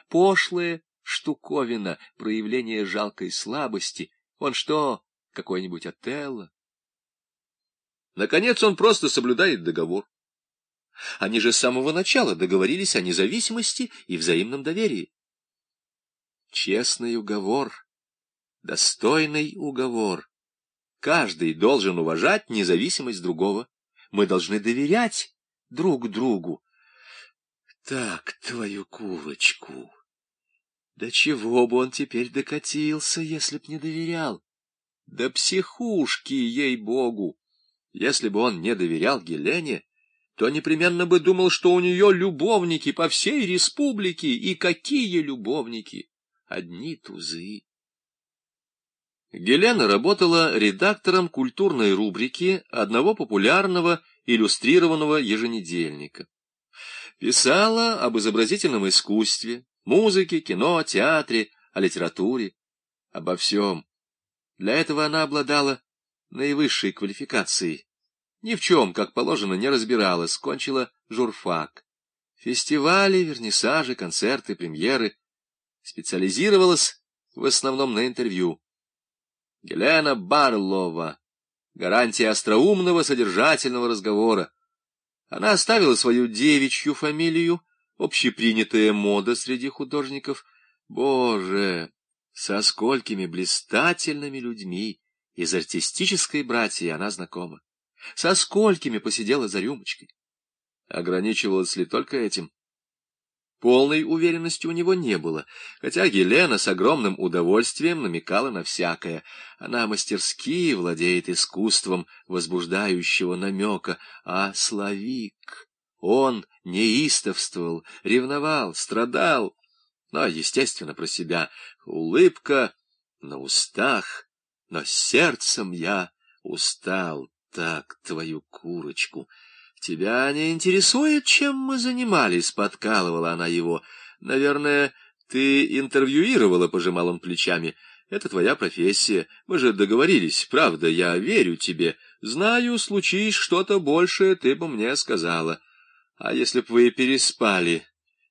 пошлая штуковина, проявление жалкой слабости. Он что, какой-нибудь Отелло? Наконец, он просто соблюдает договор. Они же с самого начала договорились о независимости и взаимном доверии. Честный уговор, достойный уговор. Каждый должен уважать независимость другого. Мы должны доверять друг другу. Так, твою курочку. До чего бы он теперь докатился, если б не доверял? До психушки, ей-богу! Если бы он не доверял Гелене, то непременно бы думал, что у нее любовники по всей республике. И какие любовники! Одни тузы. Гелена работала редактором культурной рубрики одного популярного иллюстрированного еженедельника. Писала об изобразительном искусстве, музыке, кино, театре, о литературе, обо всем. Для этого она обладала наивысшей квалификацией. Ни в чем, как положено, не разбиралась, кончила журфак. Фестивали, вернисажи, концерты, премьеры. Специализировалась в основном на интервью. Гелена Барлова. Гарантия остроумного, содержательного разговора. Она оставила свою девичью фамилию, общепринятая мода среди художников. Боже, со сколькими блистательными людьми из артистической братьи она знакома. Со сколькими посидела за рюмочкой. Ограничивалась ли только этим? Полной уверенности у него не было, хотя Гелена с огромным удовольствием намекала на всякое. Она мастерски владеет искусством возбуждающего намека, а Славик, он неистовствовал, ревновал, страдал, но, естественно, про себя. Улыбка на устах, но сердцем я устал. Так, твою курочку! Тебя не интересует, чем мы занимались, — подкалывала она его. Наверное, ты интервьюировала, — пожимал он плечами. Это твоя профессия. Мы же договорились, правда, я верю тебе. Знаю, случись что-то большее, ты бы мне сказала. А если б вы переспали?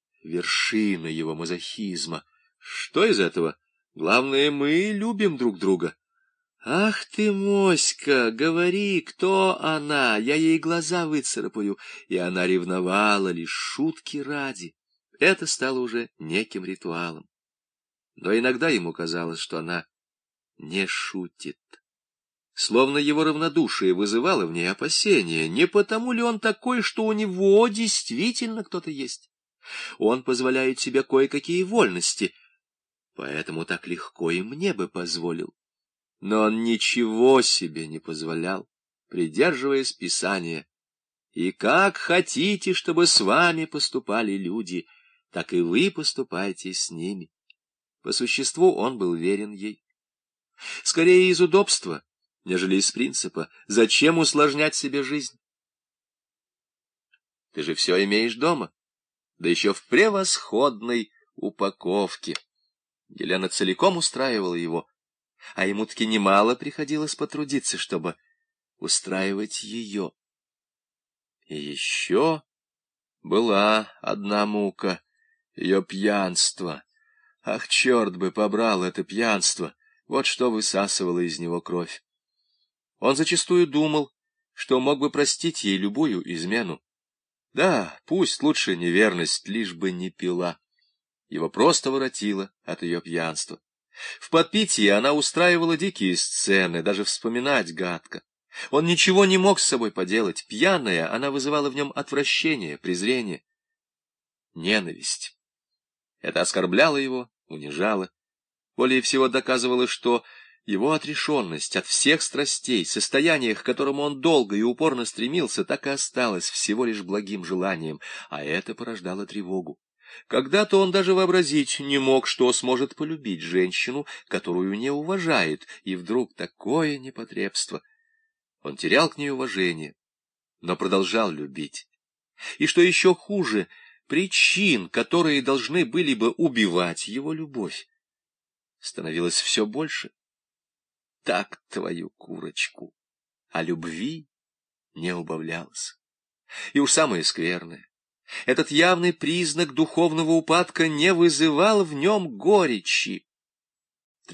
Вершина его мазохизма. Что из этого? Главное, мы любим друг друга. Ах ты, моська, говори, кто она, я ей глаза выцарапаю. И она ревновала лишь шутки ради. Это стало уже неким ритуалом. Но иногда ему казалось, что она не шутит. Словно его равнодушие вызывало в ней опасения. Не потому ли он такой, что у него действительно кто-то есть? Он позволяет себе кое-какие вольности, поэтому так легко и мне бы позволил. Но он ничего себе не позволял, придерживаясь Писания. И как хотите, чтобы с вами поступали люди, так и вы поступайте с ними. По существу он был верен ей. Скорее из удобства, нежели из принципа. Зачем усложнять себе жизнь? Ты же все имеешь дома, да еще в превосходной упаковке. Гелена целиком устраивала его, а ему таки немало приходилось потрудиться, чтобы устраивать ее. И еще была одна мука — ее пьянство. Ах, черт бы побрал это пьянство! Вот что высасывало из него кровь. Он зачастую думал, что мог бы простить ей любую измену. Да, пусть лучше неверность, лишь бы не пила. Его просто воротило от ее пьянства. В подпитии она устраивала дикие сцены, даже вспоминать гадко. Он ничего не мог с собой поделать. Пьяная, она вызывала в нем отвращение, презрение, ненависть. Это оскорбляло его, унижало. Более всего доказывало, что его отрешенность от всех страстей, состояние, к которому он долго и упорно стремился, так и осталось всего лишь благим желанием, а это порождало тревогу. Когда-то он даже вообразить не мог, что сможет полюбить женщину, которую не уважает, и вдруг такое непотребство. Он терял к ней уважение, но продолжал любить. И что еще хуже, причин, которые должны были бы убивать его любовь, становилось все больше. Так, твою курочку, а любви не убавлялось. И уж самое скверное, Этот явный признак духовного упадка не вызывал в нем горечи.